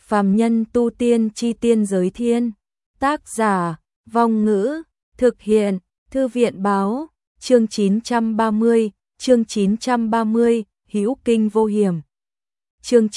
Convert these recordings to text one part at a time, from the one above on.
Phàm nhân tu tiên chi tiên giới thiên. Tác giả, Vong Ngữ, thực hiện, Thư viện báo, chương 930, hữu kinh vô hiểm. Chương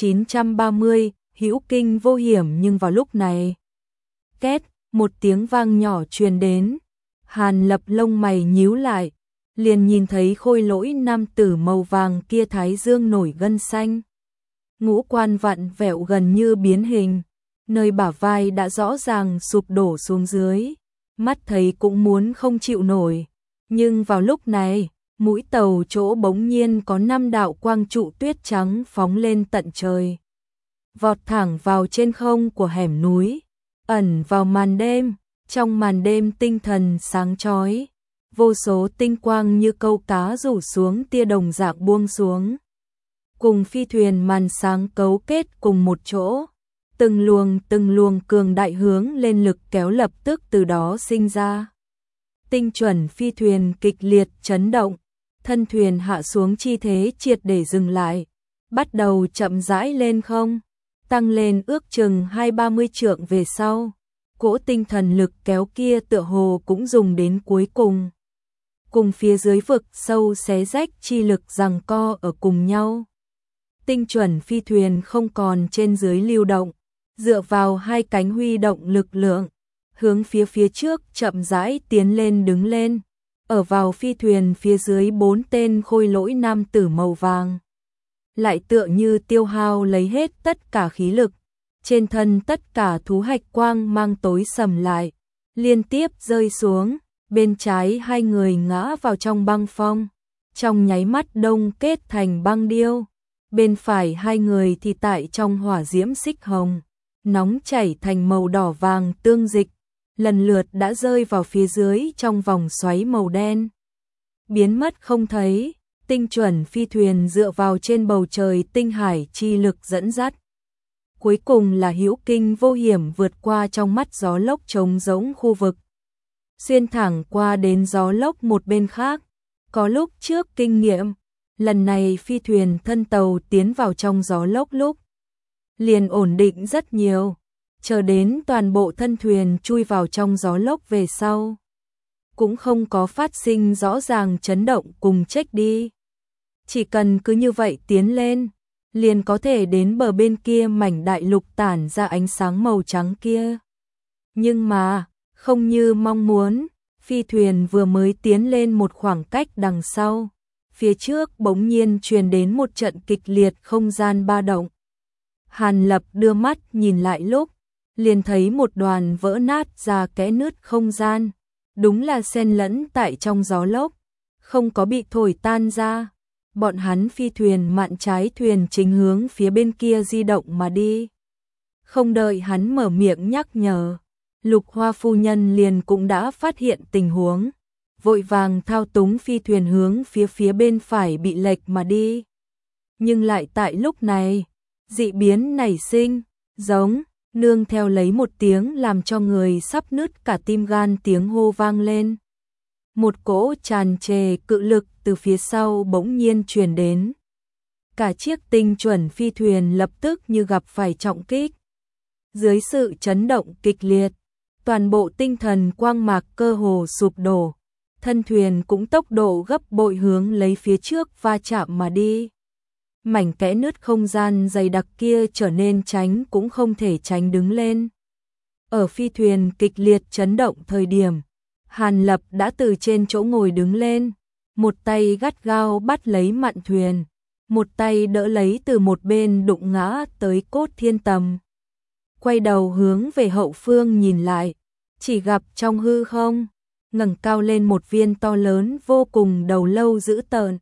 930, hữu kinh vô hiểm. Nhưng vào lúc này, két, một tiếng vang nhỏ truyền đến. Hàn Lập lông mày nhíu lại, liền nhìn thấy khôi lỗi nam tử màu vàng kia thái dương nổi gân xanh. Ngũ quan vặn vẹo gần như biến hình, nơi bả vai đã rõ ràng sụp đổ xuống dưới, mắt thấy cũng muốn không chịu nổi. Nhưng vào lúc này, mũi tàu chỗ bỗng nhiên có 5 đạo quang trụ tuyết trắng phóng lên tận trời, vọt thẳng vào trên không của hẻm núi, ẩn vào màn đêm. Trong màn đêm tinh thần sáng chói, vô số tinh quang như câu cá rủ xuống tia đồng dạng buông xuống. Cùng phi thuyền màn sáng cấu kết cùng một chỗ, từng luồng cường đại hướng lên lực kéo lập tức từ đó sinh ra. Tinh chuẩn phi thuyền kịch liệt chấn động, thân thuyền hạ xuống chi thế triệt để dừng lại, bắt đầu chậm rãi lên không, tăng lên ước chừng 20-30 trượng về sau. Cỗ tinh thần lực kéo kia tựa hồ cũng dùng đến cuối cùng. Cùng phía dưới vực sâu xé rách chi lực giằng co ở cùng nhau. Tinh chuẩn phi thuyền không còn trên dưới lưu động, dựa vào hai cánh huy động lực lượng, hướng phía trước chậm rãi tiến lên đứng lên. Ở vào phi thuyền phía dưới 4 tên khôi lỗi nam tử màu vàng, lại tựa như tiêu hao lấy hết tất cả khí lực. Trên thân tất cả thú hạch quang mang tối sầm lại, liên tiếp rơi xuống, bên trái hai người ngã vào trong băng phong, trong nháy mắt đông kết thành băng điêu, bên phải hai người thì tại trong hỏa diễm xích hồng, nóng chảy thành màu đỏ vàng tương dịch, lần lượt đã rơi vào phía dưới trong vòng xoáy màu đen, biến mất không thấy. Tinh chuẩn phi thuyền dựa vào trên bầu trời tinh hải chi lực dẫn dắt, cuối cùng là hữu kinh vô hiểm vượt qua trong mắt gió lốc trống rỗng khu vực, xuyên thẳng qua đến gió lốc một bên khác. Có lúc trước kinh nghiệm, lần này phi thuyền thân tàu tiến vào trong gió lốc lúc liền ổn định rất nhiều, chờ đến toàn bộ thân thuyền chui vào trong gió lốc về sau, cũng không có phát sinh rõ ràng chấn động cùng chết đi. Chỉ cần cứ như vậy tiến lên, liền có thể đến bờ bên kia mảnh đại lục tản ra ánh sáng màu trắng kia. Nhưng mà, không như mong muốn, phi thuyền vừa mới tiến lên một khoảng cách đằng sau, phía trước bỗng nhiên truyền đến một trận kịch liệt không gian ba động. Hàn Lập đưa mắt nhìn lại lúc, liền thấy một đoàn vỡ nát ra kẽ nứt không gian, đúng là xen lẫn tại trong gió lốc, không có bị thổi tan ra. Bọn hắn phi thuyền mạn trái thuyền chính hướng phía bên kia di động mà đi. Không đợi hắn mở miệng nhắc nhở, Lục Hoa phu nhân liền cũng đã phát hiện tình huống, vội vàng thao túng phi thuyền hướng phía bên phải bị lệch mà đi. Nhưng lại tại lúc này, dị biến nảy sinh, giống, nương theo lấy một tiếng làm cho người sắp nứt cả tim gan tiếng hô vang lên. Một cỗ tràn trề cự lực từ phía sau bỗng nhiên truyền đến. Cả chiếc tinh chuẩn phi thuyền lập tức như gặp phải trọng kích. Dưới sự chấn động kịch liệt, toàn bộ tinh thần quang mạc cơ hồ sụp đổ, thân thuyền cũng tốc độ gấp bội hướng lấy phía trước va chạm mà đi. Mảnh kẽ nứt không gian dày đặc kia trở nên tránh cũng không thể tránh đứng lên. Ở phi thuyền kịch liệt chấn động thời điểm, Hàn Lập đã từ trên chỗ ngồi đứng lên, một tay gắt gao bắt lấy mạn thuyền, một tay đỡ lấy từ một bên đụng ngã tới Cốt Thiên Tầm. Quay đầu hướng về hậu phương nhìn lại, chỉ gặp trong hư không, ngẩng cao lên một viên to lớn vô cùng đầu lâu dữ tợn,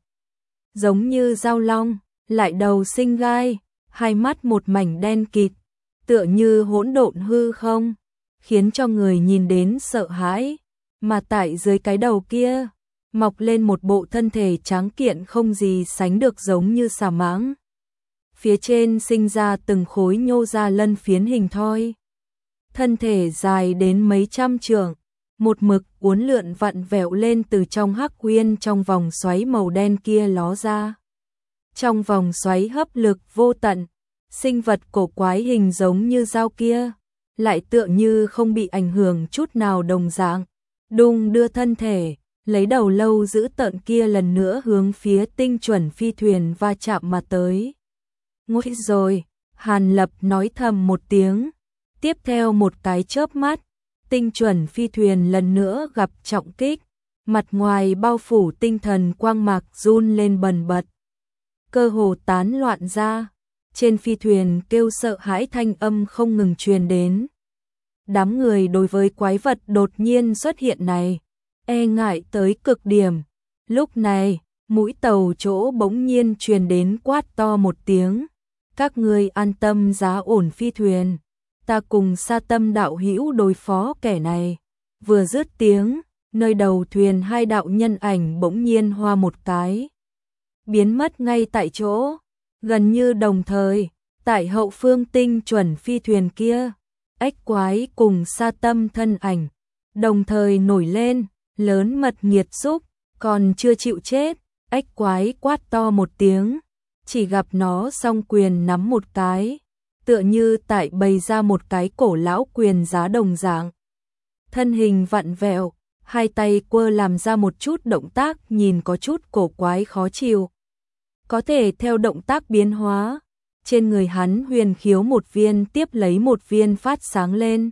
giống như dao long, lại đầu sinh gai, hai mắt một mảnh đen kịt, tựa như hỗn độn hư không, khiến cho người nhìn đến sợ hãi. Mà tại dưới cái đầu kia, mọc lên một bộ thân thể tráng kiện không gì sánh được giống như xà mãng. Phía trên sinh ra từng khối nhô ra lân phiến hình thoi. Thân thể dài đến mấy trăm trượng, một mực uốn lượn vặn vẹo lên từ trong hắc uyên trong vòng xoáy màu đen kia ló ra. Trong vòng xoáy hấp lực vô tận, Sinh vật cổ quái hình giống như dao kia, lại tựa như không bị ảnh hưởng chút nào đồng dạng, đung đưa thân thể, lấy đầu lâu dữ tợn kia lần nữa hướng phía tinh chuẩn phi thuyền va chạm mà tới. Nguy rồi, Hàn Lập nói thầm một tiếng, tiếp theo một cái chớp mắt, tinh chuẩn phi thuyền lần nữa gặp trọng kích, mặt ngoài bao phủ tinh thần quang mạc run lên bần bật, cơ hồ tán loạn ra, trên phi thuyền kêu sợ hãi thanh âm không ngừng truyền đến. Đám người đối với quái vật đột nhiên xuất hiện này, e ngại tới cực điểm. Lúc này, mũi tàu chỗ bỗng nhiên truyền đến quát to một tiếng. Các ngươi an tâm giá ổn phi thuyền, ta cùng Sa Tâm đạo hữu đối phó kẻ này. Vừa dứt tiếng, nơi đầu thuyền hai đạo nhân ảnh bỗng nhiên hoa một cái, biến mất ngay tại chỗ, gần như đồng thời, tại hậu phương tinh chuẩn phi thuyền kia, ếch quái cùng Sa Tâm thân ảnh, đồng thời nổi lên, lớn mật nghiệt xúc, còn chưa chịu chết, ếch quái quát to một tiếng, chỉ gặp nó song quyền nắm một cái, tựa như tại bày ra một cái cổ lão quyền giá đồng dạng. Thân hình vặn vẹo, hai tay quơ làm ra một chút động tác nhìn có chút cổ quái khó chịu. Có thể theo động tác biến hóa, trên người hắn huyền khiếu một viên tiếp lấy một viên phát sáng lên.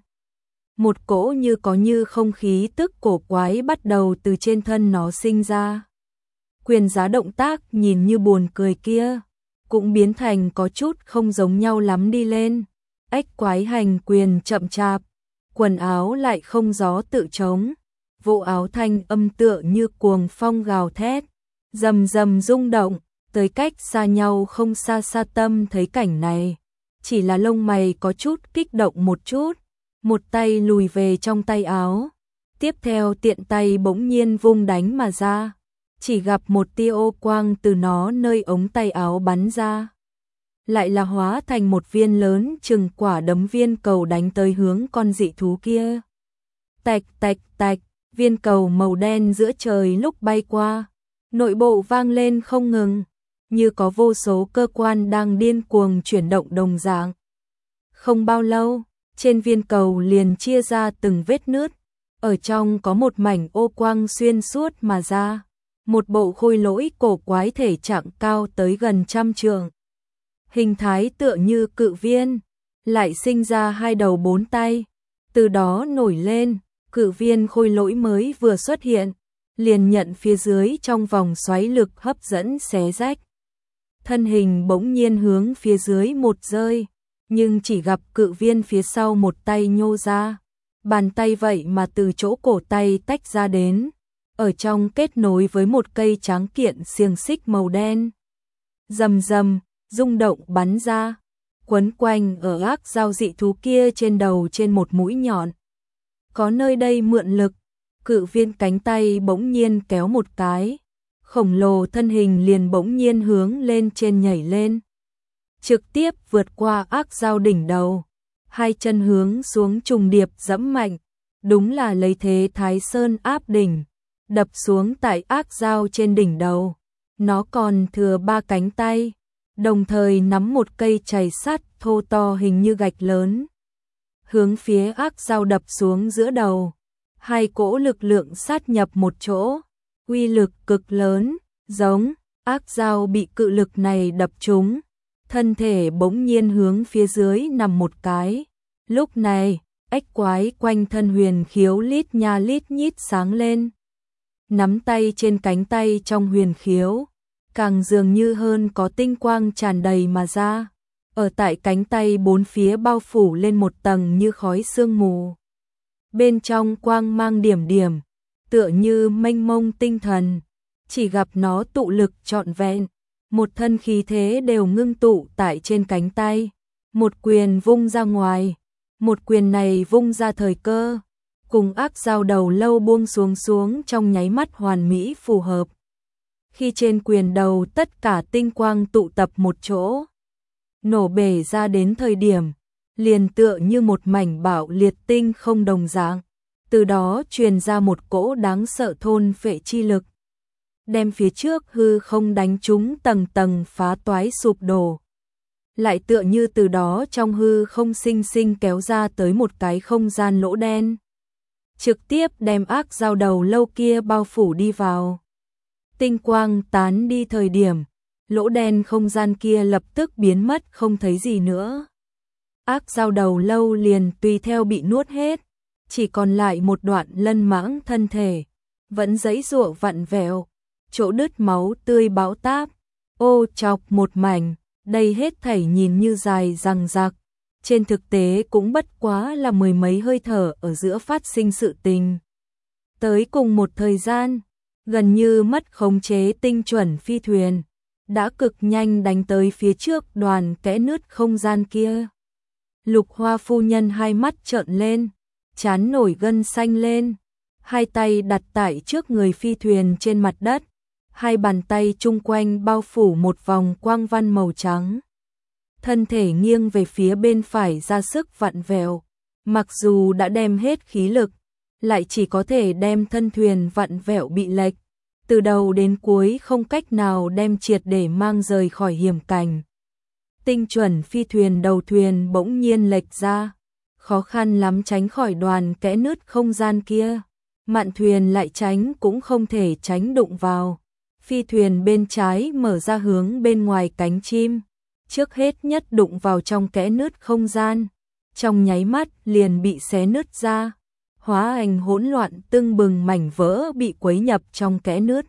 Một cỗ như có như không khí tức cổ quái bắt đầu từ trên thân nó sinh ra. Quyền giá động tác nhìn như buồn cười kia, cũng biến thành có chút không giống nhau lắm đi lên. Ếch quái hành quyền chậm chạp, quần áo lại không gió tự chống, vụ áo thanh âm tựa như cuồng phong gào thét, rầm rầm rung động, tới cách xa nhau không xa. Sa Tâm thấy cảnh này, chỉ là lông mày có chút kích động một chút, một tay lùi về trong tay áo, tiếp theo tiện tay bỗng nhiên vung đánh mà ra, chỉ gặp một tia ô quang từ nó nơi ống tay áo bắn ra, lại là hóa thành một viên lớn chừng quả đấm viên cầu đánh tới hướng con dị thú kia. Tạch tạch tạch, viên cầu màu đen giữa trời lúc bay qua, nội bộ vang lên không ngừng, như có vô số cơ quan đang điên cuồng chuyển động đồng dạng. Không bao lâu, trên viên cầu liền chia ra từng vết nứt, ở trong có một mảnh ô quang xuyên suốt mà ra, một bộ khôi lỗi cổ quái thể trạng cao tới gần 100 trượng. Hình thái tựa như cự viên, lại sinh ra hai đầu bốn tay, từ đó nổi lên, cự viên khôi lỗi mới vừa xuất hiện, liền nhận phía dưới trong vòng xoáy lực hấp dẫn xé rách. Thân hình bỗng nhiên hướng phía dưới một rơi, nhưng chỉ gặp cự viên phía sau một tay nhô ra, bàn tay vậy mà từ chỗ cổ tay tách ra đến, ở trong kết nối với một cây tráng kiện xiềng xích màu đen. Rầm rầm, rung động bắn ra, quấn quanh ở ác dao dị thú kia trên đầu trên một mũi nhọn. Có nơi đây mượn lực, cự viên cánh tay bỗng nhiên kéo một cái, khổng lồ thân hình liền bỗng nhiên hướng lên trên nhảy lên, trực tiếp vượt qua ác dao đỉnh đầu, hai chân hướng xuống trùng điệp giẫm mạnh, đúng là lấy thế Thái Sơn áp đỉnh, đập xuống tại ác dao trên đỉnh đầu. Nó còn thừa ba cánh tay, đồng thời nắm một cây chày sắt thô to hình như gạch lớn, hướng phía ác dao đập xuống giữa đầu. Hai cỗ lực lượng sát nhập một chỗ, uy lực cực lớn, giống ác dao bị cự lực này đập trúng, thân thể bỗng nhiên hướng phía dưới nằm một cái. Lúc này, ếch quái quanh thân huyền khiếu lít nha lít nhít sáng lên. Nắm tay trên cánh tay trong huyền khiếu, càng dường như hơn có tinh quang tràn đầy mà ra. Ở tại cánh tay bốn phía bao phủ lên một tầng như khói sương mù. Bên trong quang mang điểm điểm, tựa như mênh mông tinh thần, chỉ gặp nó tụ lực trọn vẹn, một thân khí thế đều ngưng tụ tại trên cánh tay, một quyền vung ra ngoài, một quyền này vung ra thời cơ, cùng ác dao đầu lâu buông xuống trong nháy mắt hoàn mỹ phù hợp. Khi trên quyền đầu tất cả tinh quang tụ tập một chỗ, nổ bể ra đến thời điểm, liền tựa như một mảnh bạo liệt tinh không đồng dạng, từ đó truyền ra một cỗ đáng sợ thôn phệ chi lực, đem phía trước hư không đánh trúng tầng tầng phá toái sụp đổ. lại tựa như từ đó trong hư không sinh sinh kéo ra tới một cái không gian lỗ đen, trực tiếp đem ác dao đầu lâu kia bao phủ đi vào. Tinh quang tán đi thời điểm, lỗ đen không gian kia lập tức biến mất không thấy gì nữa. Ác dao đầu lâu liền tùy theo bị nuốt hết, chỉ còn lại một đoạn lân mãng thân thể, vẫn giãy giụa vặn vẹo, chỗ đứt máu tươi bão táp, ô chọc một mảnh, đây hết thảy nhìn như dài dằng dặc, trên thực tế cũng bất quá là mười mấy hơi thở ở giữa phát sinh sự tình. Tới cùng một thời gian, gần như mất khống chế tinh chuẩn phi thuyền, đã cực nhanh đánh tới phía trước đoàn kẽ nứt không gian kia. Lục Hoa phu nhân hai mắt trợn lên, trán nổi gân xanh lên, hai tay đặt tại trước người phi thuyền trên mặt đất, hai bàn tay chung quanh bao phủ một vòng quang văn màu trắng. Thân thể nghiêng về phía bên phải ra sức vặn vẹo, mặc dù đã đem hết khí lực, lại chỉ có thể đem thân thuyền vặn vẹo bị lệch, từ đầu đến cuối không cách nào đem triệt để mang rời khỏi hiểm cảnh. Tinh chuẩn phi thuyền đầu thuyền bỗng nhiên lệch ra, khó khăn lắm tránh khỏi đoàn kẽ nứt không gian kia, mạn thuyền lại tránh cũng không thể tránh đụng vào. Phi thuyền bên trái mở ra hướng bên ngoài cánh chim, trước hết nhất đụng vào trong kẽ nứt không gian, trong nháy mắt liền bị xé nứt ra, hóa thành hỗn loạn tưng bừng mảnh vỡ bị quấy nhập trong kẽ nứt.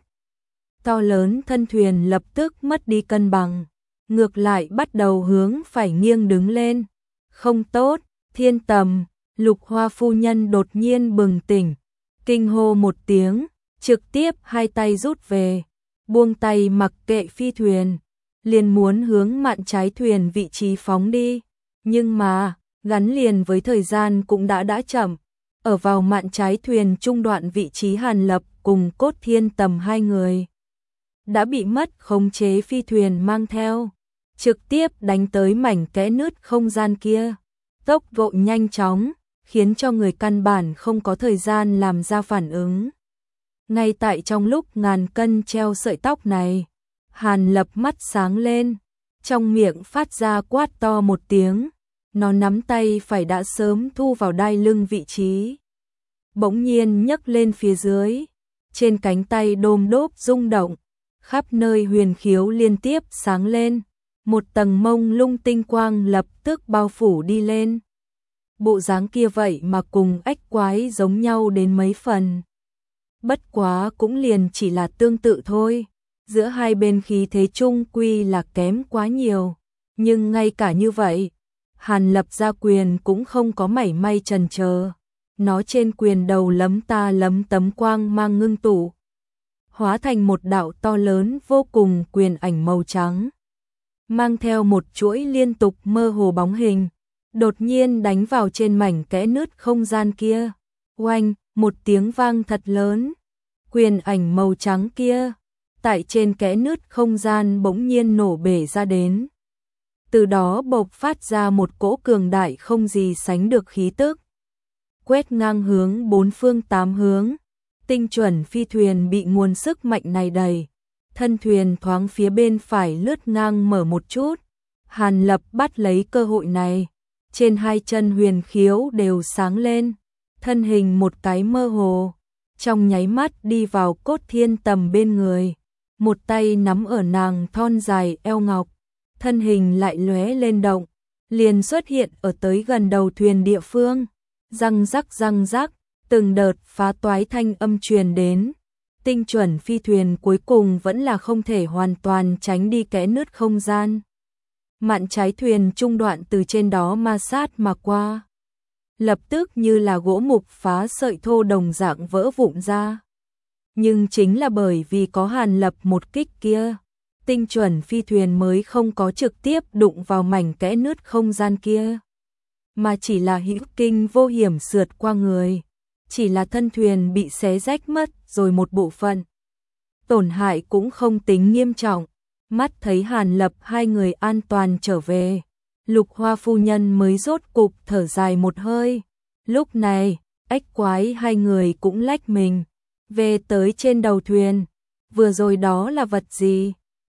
To lớn thân thuyền lập tức mất đi cân bằng, ngược lại bắt đầu hướng phải nghiêng đứng lên. Không tốt, Thiên Tầm, Lục Hoa phu nhân đột nhiên bừng tỉnh, kinh hô một tiếng, trực tiếp hai tay rút về, buông tay mặc kệ phi thuyền, liền muốn hướng mạn trái thuyền vị trí phóng đi, nhưng mà, gắn liền với thời gian cũng đã chậm, ở vào mạn trái thuyền trung đoạn vị trí Hàn Lập cùng Cốt Thiên Tầm hai người đã bị mất khống chế phi thuyền mang theo, trực tiếp đánh tới mảnh kẽ nứt không gian kia, tốc độ nhanh chóng, khiến cho người căn bản không có thời gian làm ra phản ứng. Ngay tại trong lúc ngàn cân treo sợi tóc này, Hàn Lập mắt sáng lên, trong miệng phát ra quát to một tiếng, nó nắm tay phải đã sớm thu vào đai lưng vị trí. Bỗng nhiên nhấc lên phía dưới, trên cánh tay đôm đốp rung động, khắp nơi huyền khiếu liên tiếp sáng lên, một tầng mông lung tinh quang lập tức bao phủ đi lên. Bộ dáng kia vậy mà cùng ếch quái giống nhau đến mấy phần. Bất quá cũng liền chỉ là tương tự thôi, giữa hai bên khí thế chung quy là kém quá nhiều, nhưng ngay cả như vậy, Hàn Lập ra quyền cũng không có mảy may chần chờ, nó trên quyền đầu lấm ta lấm tấm quang mang ngưng tụ, hóa thành một đạo to lớn vô cùng quyền ảnh màu trắng, mang theo một chuỗi liên tục mơ hồ bóng hình, đột nhiên đánh vào trên mảnh kẽ nứt không gian kia. Oanh, một tiếng vang thật lớn, quyền ảnh màu trắng kia tại trên kẽ nứt không gian bỗng nhiên nổ bể ra đến. Từ đó bộc phát ra một cỗ cường đại không gì sánh được khí tức, quét ngang hướng bốn phương tám hướng. Tinh chuẩn phi thuyền bị nguồn sức mạnh này đẩy, thân thuyền thoáng phía bên phải lướt ngang mở một chút. Hàn Lập bắt lấy cơ hội này, trên hai chân huyền khiếu đều sáng lên, thân hình một cái mơ hồ, trong nháy mắt đi vào Cốt Thiên Tầm bên người, một tay nắm ở nàng thon dài eo ngọc, thân hình lại lóe lên động, liền xuất hiện ở tới gần đầu thuyền địa phương. Răng rắc, từng đợt phá toái thanh âm truyền đến. Tinh chuẩn phi thuyền cuối cùng vẫn là không thể hoàn toàn tránh đi kẽ nứt không gian. Mạn trái thuyền trung đoạn từ trên đó ma sát mà qua, lập tức như là gỗ mục phá sợi thô đồng dạng vỡ vụn ra. Nhưng chính là bởi vì có Hàn Lập một kích kia, tinh chuẩn phi thuyền mới không có trực tiếp đụng vào mảnh kẽ nứt không gian kia, mà chỉ là hữu kinh vô hiểm sượt qua người, chỉ là thân thuyền bị xé rách mất rồi một bộ phận. Tổn hại cũng không tính nghiêm trọng, mắt thấy Hàn Lập hai người an toàn trở về, Lục Hoa phu nhân mới rốt cục thở dài một hơi. Lúc này, ếch quái hai người cũng lách mình về tới trên đầu thuyền. Vừa rồi đó là vật gì?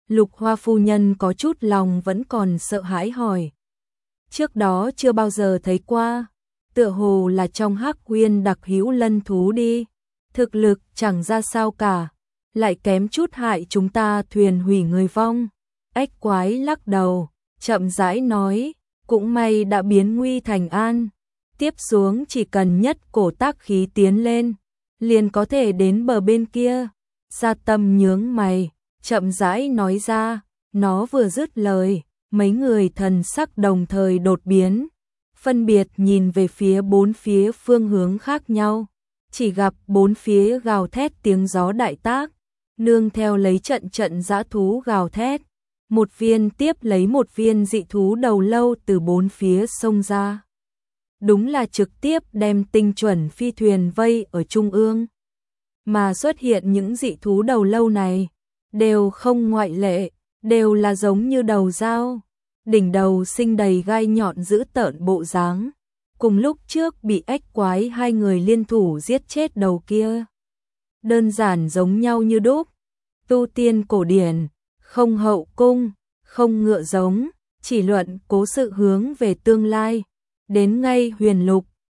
Lục Hoa phu nhân có chút lòng vẫn còn sợ hãi hỏi. Trước đó chưa bao giờ thấy qua, tựa hồ là trong Hắc Uyên đặc hữu lân thú đi, thực lực chẳng ra sao cả, lại kém chút hại chúng ta thuyền hủy người vong. Ếch quái lắc đầu, chậm rãi nói, cũng may đã biến nguy thành an, tiếp xuống chỉ cần nhất cổ tác khí tiến lên, liền có thể đến bờ bên kia. Gia Tâm nhướng mày, chậm rãi nói ra, nó vừa dứt lời, mấy người thần sắc đồng thời đột biến, phân biệt nhìn về phía bốn phía phương hướng khác nhau, chỉ gặp bốn phía gào thét tiếng gió đại tác, nương theo lấy trận trận dã thú gào thét, một viên tiếp lấy một viên dị thú đầu lâu từ bốn phía xông ra. Đúng là trực tiếp đem tinh chuẩn phi thuyền vây ở trung ương. Mà xuất hiện những dị thú đầu lâu này, đều không ngoại lệ, đều là giống như đầu dao, đỉnh đầu sinh đầy gai nhọn dữ tợn bộ dáng, cùng lúc trước bị ếch quái hai người liên thủ giết chết đầu kia. Đơn giản giống nhau như đúc, tu tiên cổ điển, không hậu cung, không ngựa giống, chỉ luận cố sự hướng về tương lai. Đến ngay huyền lục,